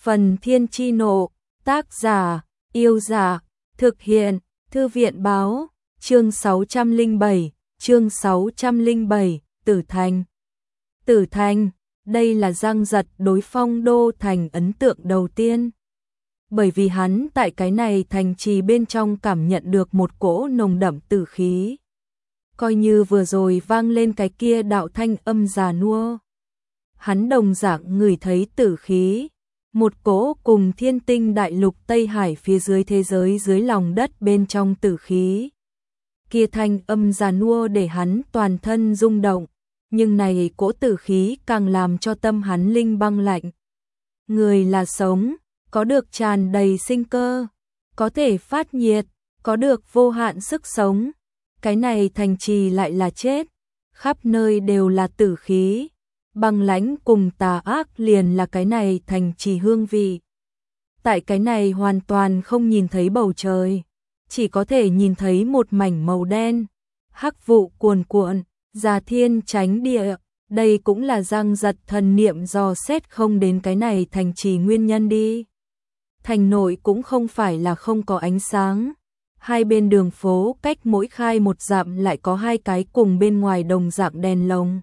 Phần Thiên Chi Nộ, tác giả, Yêu Dạ, thực hiện, Thư viện Báo, chương 607, Tử Thành. Tử Thành, đây là Giang Giật đối Phong Đô Thành ấn tượng đầu tiên. Bởi vì hắn tại cái này thành trì bên trong cảm nhận được một cỗ nồng đậm tử khí. Coi như vừa rồi vang lên cái kia đạo thanh âm già nua. Hắn đồng dạng ngửi thấy tử khí, một cỗ cùng Thiên Tinh đại lục Tây Hải phía dưới thế giới dưới lòng đất bên trong tử khí. Kia thanh âm già nua để hắn toàn thân rung động, nhưng này cỗ tử khí càng làm cho tâm hắn linh băng lạnh. Người là sống, có được tràn đầy sinh cơ, có thể phát nhiệt, có được vô hạn sức sống. Cái này thành trì lại là chết, khắp nơi đều là tử khí, băng lãnh cùng tà ác liền là cái này thành trì hương vị. Tại cái này hoàn toàn không nhìn thấy bầu trời, chỉ có thể nhìn thấy một mảnh màu đen, hắc vụ cuồn cuộn, già thiên tránh địa. Đây cũng là Giang Giật thần niệm dò xét không đến cái này thành trì nguyên nhân đi. Thành nội cũng không phải là không có ánh sáng. Hai bên đường phố cách mỗi khai một dặm lại có hai cái cùng bên ngoài đồng dạng đèn lồng.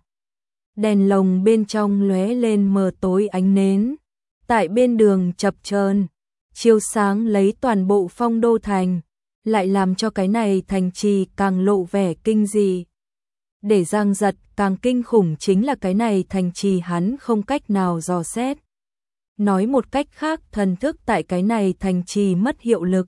Đèn lồng bên trong lóe lên mờ tối ánh nến. Tại bên đường chập chờn, chiếu sáng lấy toàn bộ Phong Đô Thành, lại làm cho cái này thành trì càng lộ vẻ kinh dị. Để Giang Giật càng kinh khủng chính là cái này thành trì hắn không cách nào dò xét. Nói một cách khác, thần thức tại cái này thành trì mất hiệu lực.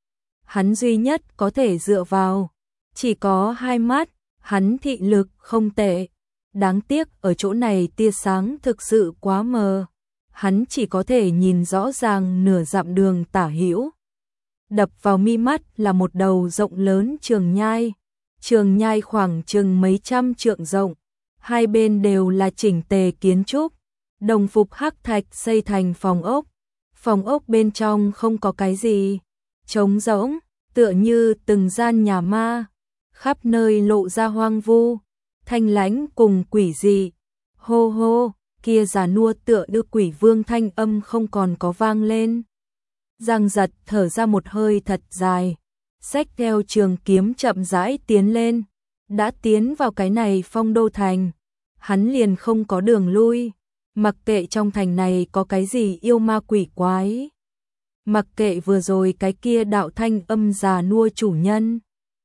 Hắn duy nhất có thể dựa vào chỉ có hai mắt, hắn thị lực không tệ. Đáng tiếc ở chỗ này tia sáng thực sự quá mờ, hắn chỉ có thể nhìn rõ ràng nửa dặm đường tả hữu. Đập vào mi mắt là một đầu rộng lớn trường nhai. Trường nhai khoảng chừng mấy trăm trượng rộng, hai bên đều là chỉnh tề kiến trúc, đồng phục hắc thạch xây thành phòng ốc. Phòng ốc bên trong không có cái gì, trống rỗng, tựa như từng gian nhà ma, khắp nơi lộ ra hoang vu, thanh lãnh cùng quỷ dị. Hô hô, kia già nua tựa đưa quỷ vương thanh âm không còn có vang lên. Giang Giật thở ra một hơi thật dài, xách theo trường kiếm chậm rãi tiến lên. Đã tiến vào cái này Phong Đô Thành, hắn liền không có đường lui. Mặc kệ trong thành này có cái gì yêu ma quỷ quái, mặc kệ vừa rồi cái kia đạo thanh âm già nua chủ nhân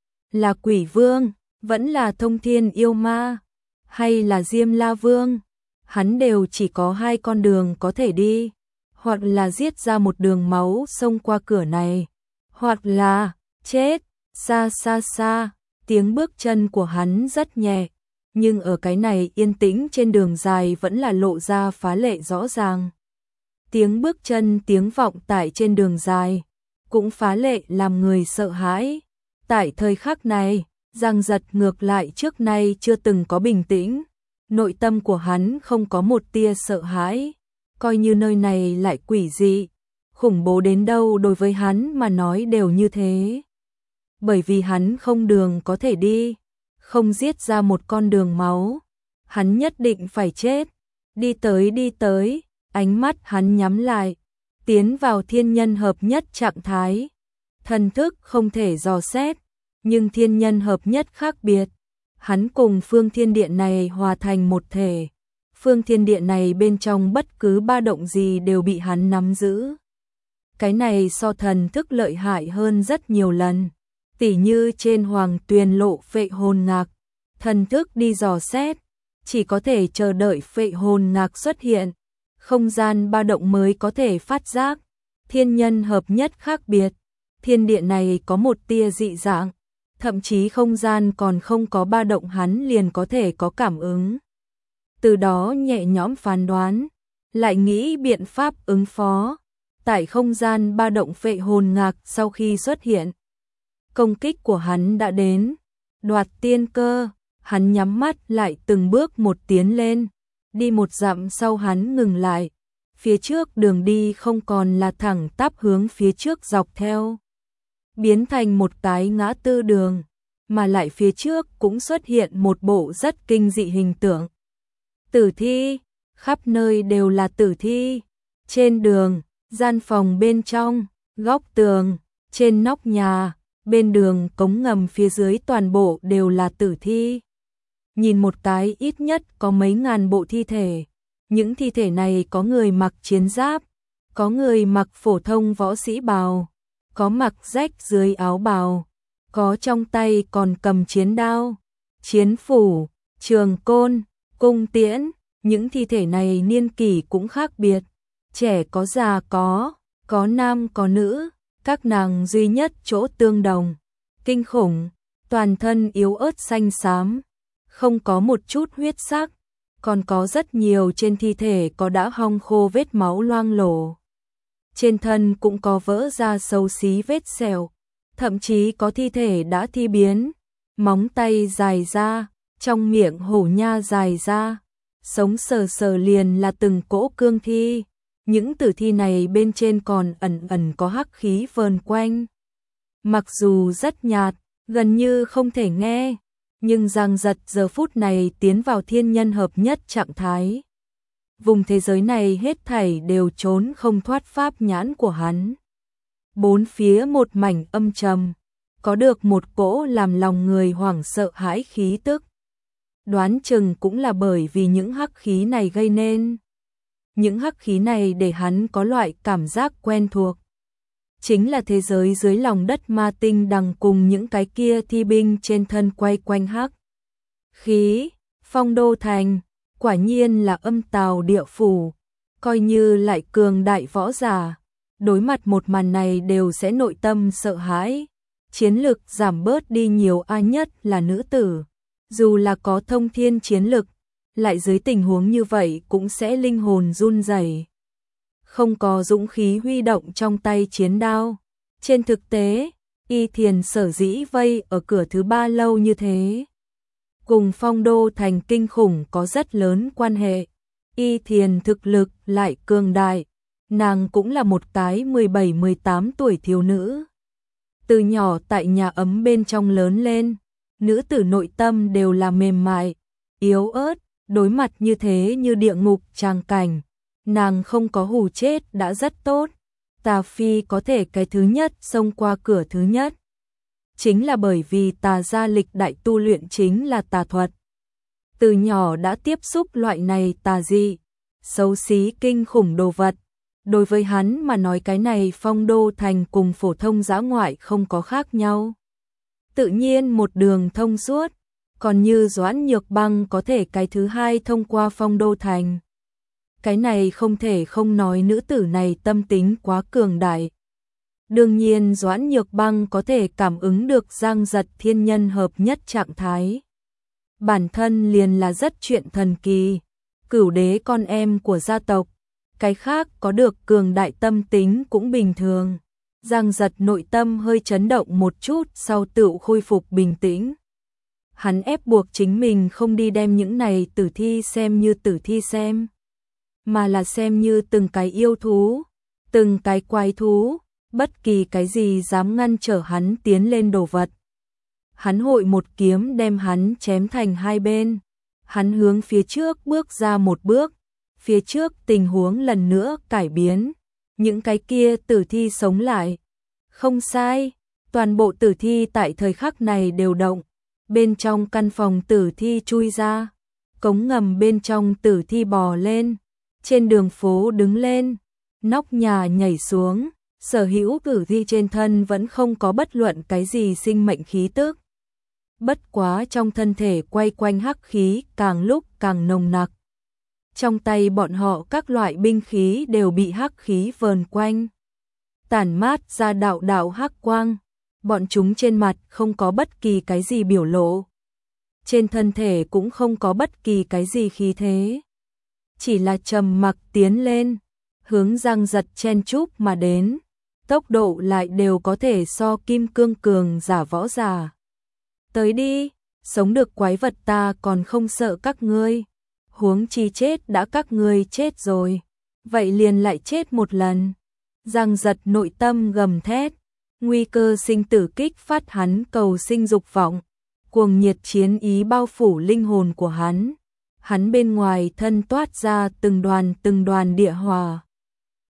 là quỷ vương, vẫn là thông thiên yêu ma, hay là Diêm La Vương, hắn đều chỉ có hai con đường có thể đi, hoặc là giết ra một đường máu xông qua cửa này, hoặc là chết. Xa xa xa, tiếng bước chân của hắn rất nhẹ, nhưng ở cái này yên tĩnh trên đường dài vẫn là lộ ra phá lệ rõ ràng. Tiếng bước chân tiếng vọng tại trên đường dài, cũng phá lệ làm người sợ hãi. Tại thời khắc này, Giang Giật ngược lại trước nay chưa từng có bình tĩnh, nội tâm của hắn không có một tia sợ hãi, coi như nơi này lại quỷ dị, khủng bố đến đâu đối với hắn mà nói đều như thế. Bởi vì hắn không đường có thể đi, không giết ra một con đường máu, hắn nhất định phải chết. Đi tới, ánh mắt hắn nhắm lại, tiến vào thiên nhân hợp nhất trạng thái. Thần thức không thể dò xét, nhưng thiên nhân hợp nhất khác biệt. Hắn cùng phương thiên địa này hòa thành một thể. Phương thiên địa này bên trong bất cứ ba động gì đều bị hắn nắm giữ. Cái này so thần thức lợi hại hơn rất nhiều lần. Tỉ như trên Hoàng Tuyền lộ Phệ Hồn Ngạc, thần thức đi dò xét, chỉ có thể chờ đợi Phệ Hồn Ngạc xuất hiện, không gian ba động mới có thể phát giác. Thiên nhân hợp nhất khác biệt, thiên địa này có một tia dị dạng, thậm chí không gian còn không có ba động hắn liền có thể có cảm ứng. Từ đó nhẹ nhõm phán đoán, lại nghĩ biện pháp ứng phó. Tại không gian ba động Phệ Hồn Ngạc sau khi xuất hiện, công kích của hắn đã đến, đoạt tiên cơ. Hắn nhắm mắt lại từng bước một tiến lên, đi một dặm sau hắn ngừng lại, phía trước đường đi không còn là thẳng tắp hướng phía trước dọc theo, biến thành một cái ngã tư đường, mà lại phía trước cũng xuất hiện một bộ rất kinh dị hình tượng. Tử thi, khắp nơi đều là tử thi, trên đường Gian phòng bên trong, góc tường, trên nóc nhà, bên đường cống ngầm phía dưới toàn bộ đều là tử thi. Nhìn một cái ít nhất có mấy ngàn bộ thi thể. Những thi thể này có người mặc chiến giáp, có người mặc phổ thông võ sĩ bào, có mặc rách dưới áo bào, có trong tay còn cầm chiến đao, chiến phủ, trường côn, cung tiễn. Những thi thể này niên kỷ cũng khác biệt, trẻ có già có nam có nữ, các nàng duy nhất chỗ tương đồng, kinh khủng, toàn thân yếu ớt xanh xám, không có một chút huyết sắc, còn có rất nhiều trên thi thể có đã hong khô vết máu loang lổ. Trên thân cũng có vỡ ra xấu xí vết sẹo, thậm chí có thi thể đã thi biến, móng tay dài ra, trong miệng hổ nha dài ra, sống sờ sờ liền là từng cỗ cương thi. Những tử thi này bên trên còn ẩn ẩn có hắc khí vờn quanh. Mặc dù rất nhạt, gần như không thể nghe, nhưng Giang Giật giờ phút này tiến vào thiên nhân hợp nhất trạng thái. Vùng thế giới này hết thảy đều trốn không thoát pháp nhãn của hắn. Bốn phía một mảnh âm trầm, có được một cỗ làm lòng người hoảng sợ hãi khí tức. Đoán chừng cũng là bởi vì những hắc khí này gây nên. Những hắc khí này để hắn có loại cảm giác quen thuộc. Chính là thế giới dưới lòng đất ma tinh đằng cùng những cái kia thi binh trên thân quay quanh hắc khí. Phong Đô Thành, quả nhiên là âm tào địa phủ, coi như lại cường đại võ giả, đối mặt một màn này đều sẽ nội tâm sợ hãi. Chiến lực giảm bớt đi nhiều, ai nhất là nữ tử, dù là có thông thiên chiến lực, lại dưới tình huống như vậy cũng sẽ linh hồn run rẩy, không có dũng khí huy động trong tay chiến đao. Trên thực tế, Y Thiền sở dĩ vây ở cửa thứ ba lâu như thế, cùng Phong Đô Thành kinh khủng có rất lớn quan hệ. Y Thiền thực lực lại cường đại, nàng cũng là một cái 17-18 tuổi thiếu nữ. Từ nhỏ tại nhà ấm bên trong lớn lên, nữ tử nội tâm đều là mềm mại, yếu ớt, đối mặt như thế như địa ngục tràng cảnh, nàng không có hù chết đã rất tốt. Tà Phi có thể cái thứ nhất xông qua cửa thứ nhất, chính là bởi vì tà gia lịch đại tu luyện chính là tà thuật. Từ nhỏ đã tiếp xúc loại này tà dị, xấu xí kinh khủng đồ vật. Đối với hắn mà nói cái này Phong Đô Thành cùng phổ thông dã ngoại không có khác nhau. Tự nhiên một đường thông suốt, còn như Doãn Nhược Băng có thể cái thứ hai thông qua Phong Đô Thành. Cái này không thể không nói nữ tử này tâm tính quá cường đại. Đương nhiên Doãn Nhược Băng có thể cảm ứng được Giang Giật thiên nhân hợp nhất trạng thái. Bản thân liền là rất chuyện thần kỳ, cửu đế con em của gia tộc, cái khác có được cường đại tâm tính cũng bình thường. Giang Giật nội tâm hơi chấn động một chút sau tự khôi phục bình tĩnh. Hắn ép buộc chính mình không đi đem những này tử thi xem như tử thi xem, mà là xem như từng cái yêu thú, từng cái quái thú, bất kỳ cái gì dám ngăn trở hắn tiến lên đồ vật. Hắn hội một kiếm đem hắn chém thành hai bên. Hắn hướng phía trước bước ra một bước, phía trước tình huống lần nữa cải biến, những cái kia tử thi sống lại. Không sai, toàn bộ tử thi tại thời khắc này đều động, bên trong căn phòng tử thi chui ra, cống ngầm bên trong tử thi bò lên, trên đường phố đứng lên, nóc nhà nhảy xuống, sở hữu tử thi trên thân vẫn không có bất luận cái gì sinh mệnh khí tức. Bất quá trong thân thể quay quanh hắc khí càng lúc càng nồng nặc. Trong tay bọn họ các loại binh khí đều bị hắc khí vờn quanh, tản mát ra đạo đạo hắc quang. Bọn chúng trên mặt không có bất kỳ cái gì biểu lộ, trên thân thể cũng không có bất kỳ cái gì khí thế, chỉ là trầm mặc tiến lên, hướng Giang Giật chen chúc mà đến, tốc độ lại đều có thể so kim cương cường giả võ giả. Tới đi, sống được quái vật ta còn không sợ các ngươi, huống chi chết đã các ngươi chết rồi, vậy liền lại chết một lần. Giang Giật nội tâm gầm thét, nguy cơ sinh tử kích phát hắn cầu sinh dục vọng, cuồng nhiệt chiến ý bao phủ linh hồn của hắn. Hắn bên ngoài thân toát ra từng đoàn địa hỏa,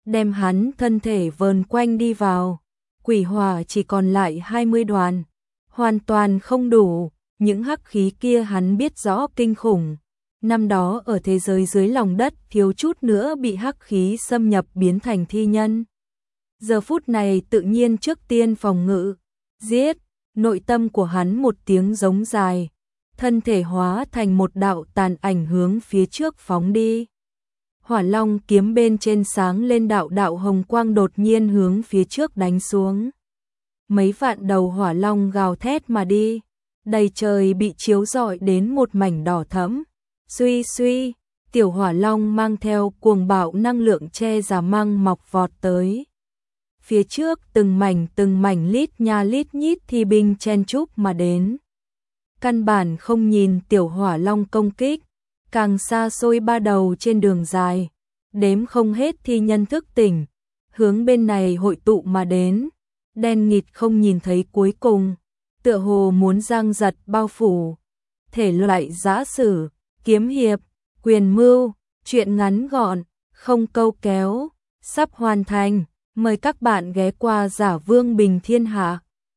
đem hắn thân thể vờn quanh đi vào. Quỷ hỏa chỉ còn lại 20 đoàn, hoàn toàn không đủ, những hắc khí kia hắn biết rõ kinh khủng. Năm đó ở thế giới dưới lòng đất thiếu chút nữa bị hắc khí xâm nhập biến thành thi nhân. Giờ phút này tự nhiên trước tiên phòng ngự, giết, nội tâm của hắn một tiếng giống dài, thân thể hóa thành một đạo tàn ảnh hướng phía trước phóng đi. Hỏa long kiếm bên trên sáng lên đạo đạo hồng quang đột nhiên hướng phía trước đánh xuống. Mấy vạn đầu hỏa long gào thét mà đi, đầy trời bị chiếu rọi đến một mảnh đỏ thẫm. Suy suy, tiểu hỏa long mang theo cuồng bạo năng lượng che giả măng mọc vọt tới. Phía trước từng mảnh lít nha lít nhít thi binh chen chúc mà đến. Căn bản không nhìn tiểu hỏa long công kích, càng xa xôi ba đầu trên đường dài, đếm không hết thi nhân thức tỉnh, hướng bên này hội tụ mà đến, đen nghịt không nhìn thấy cuối cùng, tựa hồ muốn giăng giật bao phủ. Thể loại giã sử, kiếm hiệp, quyền mưu, truyện ngắn gọn, không câu kéo, sắp hoàn thành, mời các bạn ghé qua Giả Vương Bình Thiên Hạ.